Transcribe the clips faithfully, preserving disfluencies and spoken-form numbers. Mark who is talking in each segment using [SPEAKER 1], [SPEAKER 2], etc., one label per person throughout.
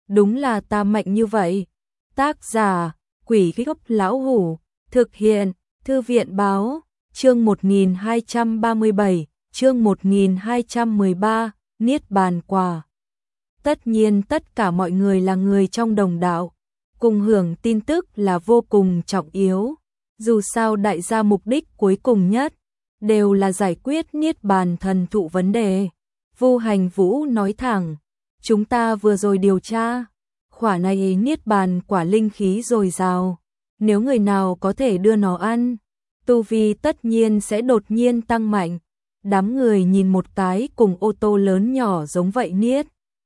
[SPEAKER 1] đúng là ta mạnh như vậy. Tác giả, Quỷ Gốc Lão Hủ, thực hiện, Thư viện Báo, chương một nghìn hai trăm ba mươi bảy, chương một nghìn hai trăm mười ba, Niết Bàn Quả. Tất nhiên tất cả mọi người là người trong đồng đạo, cùng hưởng tin tức là vô cùng trọng yếu. Dù sao đại gia mục đích cuối cùng nhất, đều là giải quyết Niết Bàn thần thụ vấn đề. Vu Hành Vũ nói thẳng, chúng ta vừa rồi điều tra, khỏa này Niết Bàn quả linh khí dồi dào, nếu người nào có thể đưa nó ăn, tu vi tất nhiên sẽ đột nhiên tăng mạnh. Đám người nhìn một cái cùng ô tô lớn nhỏ giống vậy Niết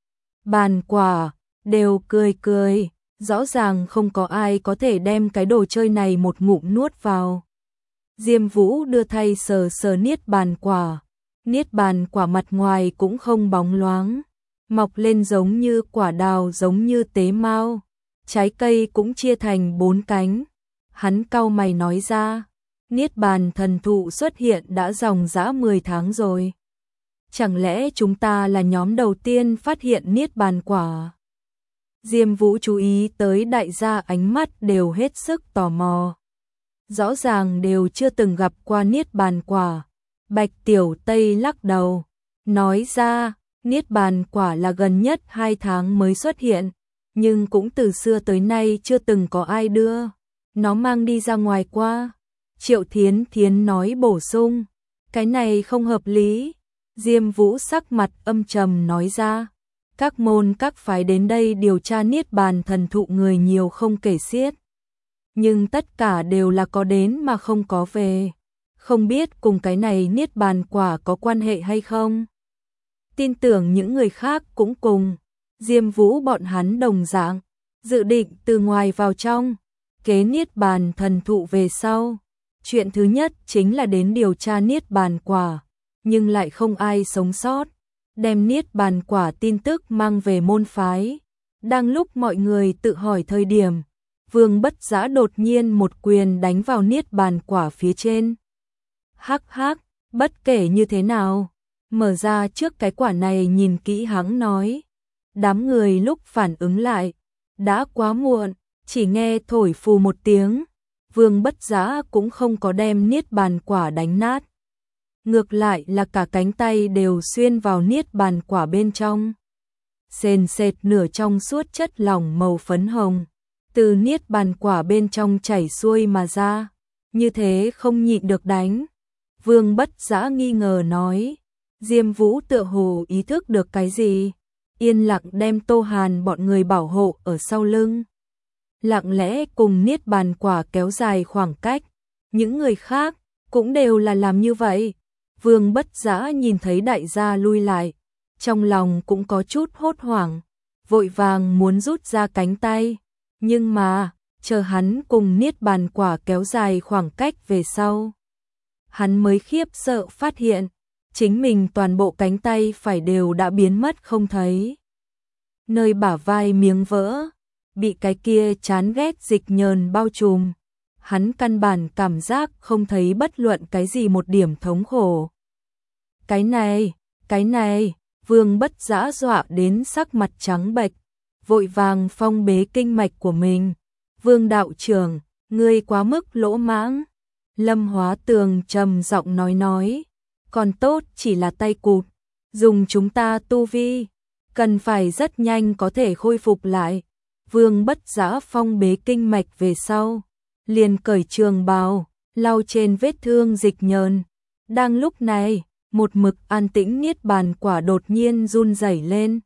[SPEAKER 1] Bàn quả, đều cười cười, rõ ràng không có ai có thể đem cái đồ chơi này một ngụm nuốt vào. Diêm Vũ đưa tay sờ sờ Niết Bàn quả, Niết Bàn quả mặt ngoài cũng không bóng loáng, mọc lên giống như quả đào giống như tế mao, trái cây cũng chia thành bốn cánh. Hắn cau mày nói ra, Niết Bàn thần thụ xuất hiện đã dòng dã mười tháng rồi. Chẳng lẽ chúng ta là nhóm đầu tiên phát hiện Niết Bàn quả? Diêm Vũ chú ý tới đại gia ánh mắt đều hết sức tò mò. Rõ ràng đều chưa từng gặp qua Niết Bàn quả. Bạch Tiểu Tây lắc đầu, nói ra, Niết Bàn quả là gần nhất hai tháng mới xuất hiện, nhưng cũng từ xưa tới nay chưa từng có ai đưa nó mang đi ra ngoài qua. Triệu Thiến Thiến nói bổ sung, cái này không hợp lý. Diêm Vũ sắc mặt âm trầm nói ra, các môn các phái đến đây điều tra Niết Bàn thần thụ người nhiều không kể xiết, nhưng tất cả đều là có đến mà không có về, không biết cùng cái này Niết Bàn quả có quan hệ hay không. Tin tưởng những người khác cũng cùng Diêm Vũ bọn hắn đồng dạng, dự định từ ngoài vào trong kế Niết Bàn thần thụ về sau. Chuyện thứ nhất chính là đến điều tra Niết Bàn quả, nhưng lại không ai sống sót, đem Niết Bàn quả tin tức mang về môn phái. Đang lúc mọi người tự hỏi thời điểm, Vương Bất Dã đột nhiên một quyền đánh vào Niết Bàn quả phía trên. Hắc hắc, bất kể như thế nào, mở ra trước cái quả này nhìn kỹ hắn nói. Đám người lúc phản ứng lại, đã quá muộn, chỉ nghe thổi phù một tiếng. Vương Bất Dã cũng không có đem Niết Bàn quả đánh nát, ngược lại là cả cánh tay đều xuyên vào Niết Bàn quả bên trong. Sền sệt nửa trong suốt chất lỏng màu phấn hồng, từ Niết Bàn quả bên trong chảy xuôi mà ra, như thế không nhịn được đánh. Vương Bất Dã nghi ngờ nói, Diêm Vũ tựa hồ ý thức được cái gì, yên lặng đem Tô Hàn bọn người bảo hộ ở sau lưng, lặng lẽ cùng Niết Bàn quả kéo dài khoảng cách. Những người khác cũng đều là làm như vậy. Vương Bất Dã nhìn thấy đại gia lui lại, trong lòng cũng có chút hốt hoảng, vội vàng muốn rút ra cánh tay, nhưng mà chờ hắn cùng Niết Bàn quả kéo dài khoảng cách về sau, hắn mới khiếp sợ phát hiện chính mình toàn bộ cánh tay phải đều đã biến mất không thấy. Nơi bả vai miếng vỡ, bị cái kia chán ghét dịch nhờn bao trùm, hắn căn bản cảm giác không thấy bất luận cái gì một điểm thống khổ. Cái này, cái này, Vương Bất Dã dọa đến sắc mặt trắng bệch, vội vàng phong bế kinh mạch của mình. Vương đạo trưởng, ngươi quá mức lỗ mãng. Lâm Hóa Tường trầm giọng nói nói, còn tốt chỉ là tay cụt, dùng chúng ta tu vi, cần phải rất nhanh có thể khôi phục lại. Vương Bất Dã phong bế kinh mạch về sau, liền cởi trường bào, lau trên vết thương dịch nhờn. Đang lúc này, một mực an tĩnh Niết Bàn quả đột nhiên run rẩy lên.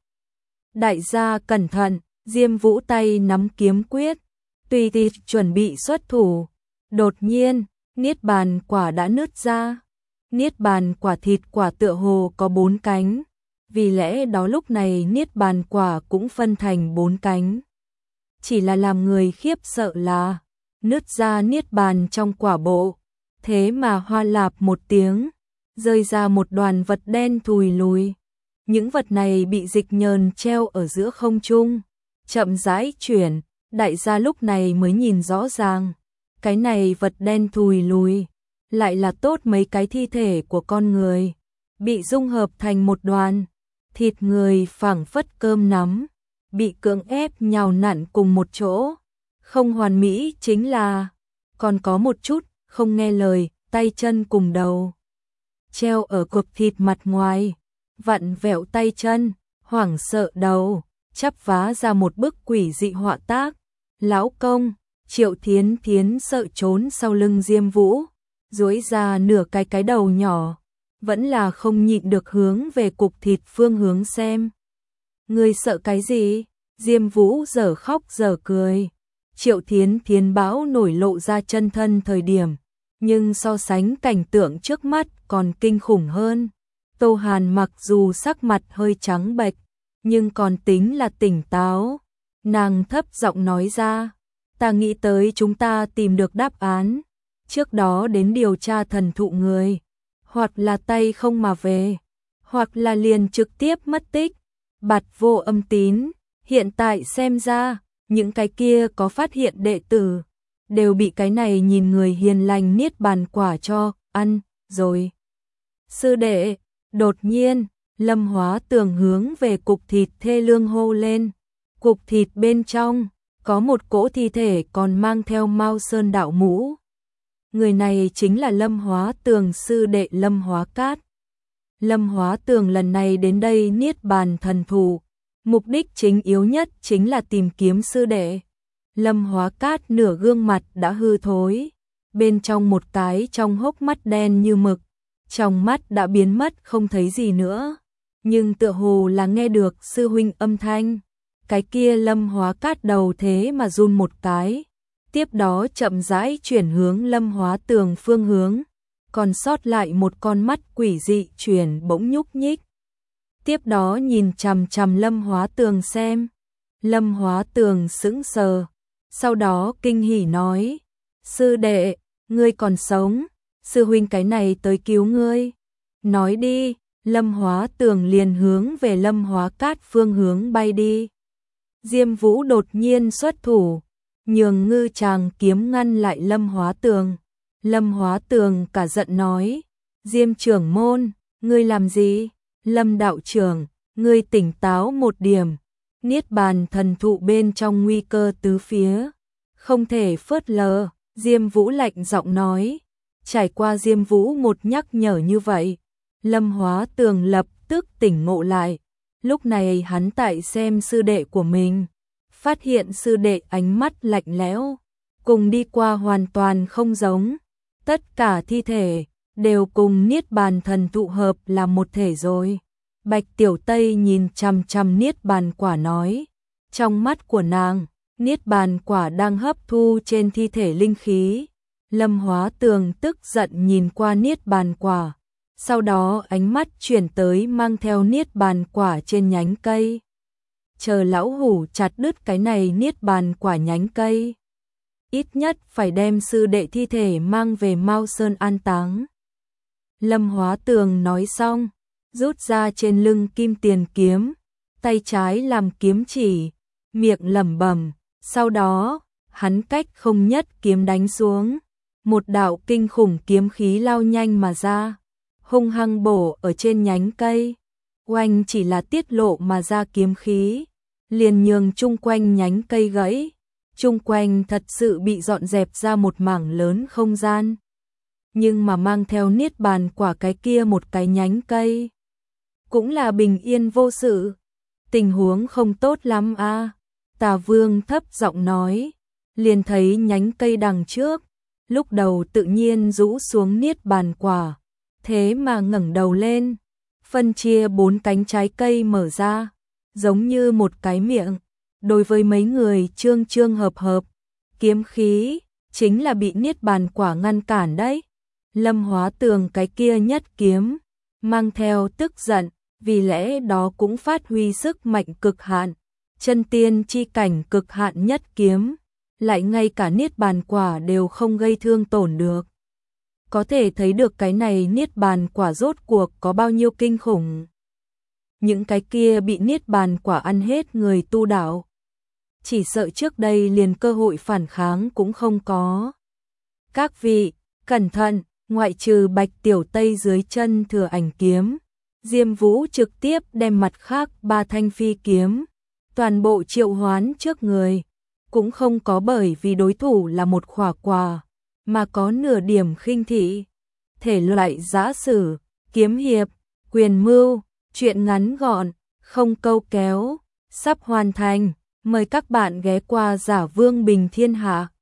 [SPEAKER 1] Đại gia cẩn thận, Diêm Vũ tay nắm kiếm quyết, tùy tì chuẩn bị xuất thủ. Đột nhiên, Niết Bàn quả đã nứt ra. Niết Bàn quả thịt quả tựa hồ có bốn cánh, vì lẽ đó lúc này Niết Bàn quả cũng phân thành bốn cánh. Chỉ là làm người khiếp sợ là, nứt ra Niết Bàn trong quả bộ, thế mà hoa lạp một tiếng, rơi ra một đoàn vật đen thùi lùi. Những vật này bị dịch nhờn treo ở giữa không trung, chậm rãi chuyển. Đại gia lúc này mới nhìn rõ ràng, cái này vật đen thùi lùi, lại là tốt mấy cái thi thể của con người, bị dung hợp thành một đoàn, thịt người phảng phất cơm nắm, bị cưỡng ép nhào nặn cùng một chỗ. Không hoàn mỹ chính là còn có một chút không nghe lời, tay chân cùng đầu treo ở cục thịt mặt ngoài, vặn vẹo tay chân, hoảng sợ đầu, chắp vá ra một bức quỷ dị họa tác. Lão công, Triệu Thiến Thiến sợ trốn sau lưng Diêm Vũ, duỗi ra nửa cái cái đầu nhỏ, vẫn là không nhịn được hướng về cục thịt phương hướng xem. Ngươi sợ cái gì? Diêm Vũ giờ khóc giờ cười. Triệu Thiến Thiến báo nổi lộ ra chân thân thời điểm, nhưng so sánh cảnh tượng trước mắt còn kinh khủng hơn. Tô Hàn mặc dù sắc mặt hơi trắng bệch, nhưng còn tính là tỉnh táo. Nàng thấp giọng nói ra, ta nghĩ tới chúng ta tìm được đáp án. Trước đó đến điều tra thần thụ người, hoặc là tay không mà về, hoặc là liền trực tiếp mất tích. Bạt vô âm tín, hiện tại xem ra, những cái kia có phát hiện đệ tử, đều bị cái này nhìn người hiền lành niết bàn quả cho, ăn, rồi. Sư đệ, đột nhiên, Lâm Hóa Tường hướng về cục thịt thê lương hô lên. Cục thịt bên trong, có một cỗ thi thể còn mang theo Mao Sơn đạo mũ. Người này chính là Lâm Hóa Tường sư đệ Lâm Hóa Cát. Lâm Hóa Tường lần này đến đây niết bàn thần thụ, mục đích chính yếu nhất chính là tìm kiếm sư đệ. Lâm Hóa Cát nửa gương mặt đã hư thối, bên trong một cái trong hốc mắt đen như mực, trong mắt đã biến mất không thấy gì nữa, nhưng tựa hồ là nghe được sư huynh âm thanh. Cái kia Lâm Hóa Cát đầu thế mà run một cái, tiếp đó chậm rãi chuyển hướng Lâm Hóa Tường phương hướng, còn sót lại một con mắt quỷ dị chuyển bỗng nhúc nhích. Tiếp đó nhìn chằm chằm Lâm Hóa Tường xem. Lâm Hóa Tường sững sờ, sau đó kinh hỉ nói, sư đệ, ngươi còn sống, sư huynh cái này tới cứu ngươi. Nói đi, Lâm Hóa Tường liền hướng về Lâm Hóa Cát phương hướng bay đi. Diêm Vũ đột nhiên xuất thủ, nhường ngư tràng kiếm ngăn lại Lâm Hóa Tường. Lâm Hóa Tường cả giận nói, Diêm trưởng môn, ngươi làm gì? Lâm đạo trưởng, ngươi tỉnh táo một điểm. Niết bàn thần thụ bên trong nguy cơ tứ phía, không thể phớt lờ. Diêm Vũ lạnh giọng nói. Trải qua Diêm Vũ một nhắc nhở như vậy, Lâm Hóa Tường lập tức tỉnh ngộ lại. Lúc này hắn tại xem sư đệ của mình, phát hiện sư đệ ánh mắt lạnh lẽo, cùng đi qua hoàn toàn không giống. Tất cả thi thể đều cùng niết bàn thần thụ hợp là một thể rồi. Bạch Tiểu Tây nhìn chằm chằm niết bàn quả nói, trong mắt của nàng, niết bàn quả đang hấp thu trên thi thể linh khí. Lâm Hóa Tường tức giận nhìn qua niết bàn quả, sau đó ánh mắt chuyển tới mang theo niết bàn quả trên nhánh cây. Chờ lão hủ chặt đứt cái này niết bàn quả nhánh cây, ít nhất phải đem sư đệ thi thể mang về Mao Sơn an táng. Lâm Hóa Tường nói xong, rút ra trên lưng kim tiền kiếm, tay trái làm kiếm chỉ, miệng lẩm bẩm, sau đó, hắn cách không nhất kiếm đánh xuống, một đạo kinh khủng kiếm khí lao nhanh mà ra, hung hăng bổ ở trên nhánh cây. Oanh, chỉ là tiết lộ mà ra kiếm khí, liền nhường chung quanh nhánh cây gãy, chung quanh thật sự bị dọn dẹp ra một mảng lớn không gian. Nhưng mà mang theo niết bàn quả cái kia một cái nhánh cây, cũng là bình yên vô sự. Tình huống không tốt lắm a. À. Tà Vương thấp giọng nói, liền thấy nhánh cây đằng trước, lúc đầu tự nhiên rũ xuống niết bàn quả, thế mà ngẩng đầu lên, phân chia bốn cánh trái cây mở ra, giống như một cái miệng. Đối với mấy người trương trương hợp hợp, kiếm khí chính là bị niết bàn quả ngăn cản đấy. Lâm Hóa Tường cái kia nhất kiếm, mang theo tức giận, vì lẽ đó cũng phát huy sức mạnh cực hạn, chân tiên chi cảnh cực hạn nhất kiếm, lại ngay cả niết bàn quả đều không gây thương tổn được. Có thể thấy được cái này niết bàn quả rốt cuộc có bao nhiêu kinh khủng. Những cái kia bị niết bàn quả ăn hết người tu đạo, chỉ sợ trước đây liền cơ hội phản kháng cũng không có. Các vị, cẩn thận, ngoại trừ Bạch Tiểu Tây dưới chân thừa ảnh kiếm, Diêm Vũ trực tiếp đem mặt khác ba thanh phi kiếm, toàn bộ triệu hoán trước người, cũng không có bởi vì đối thủ là một khỏa quà, mà có nửa điểm khinh thị. Thể loại giã sử, kiếm hiệp, quyền mưu, truyện ngắn gọn, không câu kéo, sắp hoàn thành. Mời các bạn ghé qua Giả Vương Bình Thiên Hạ.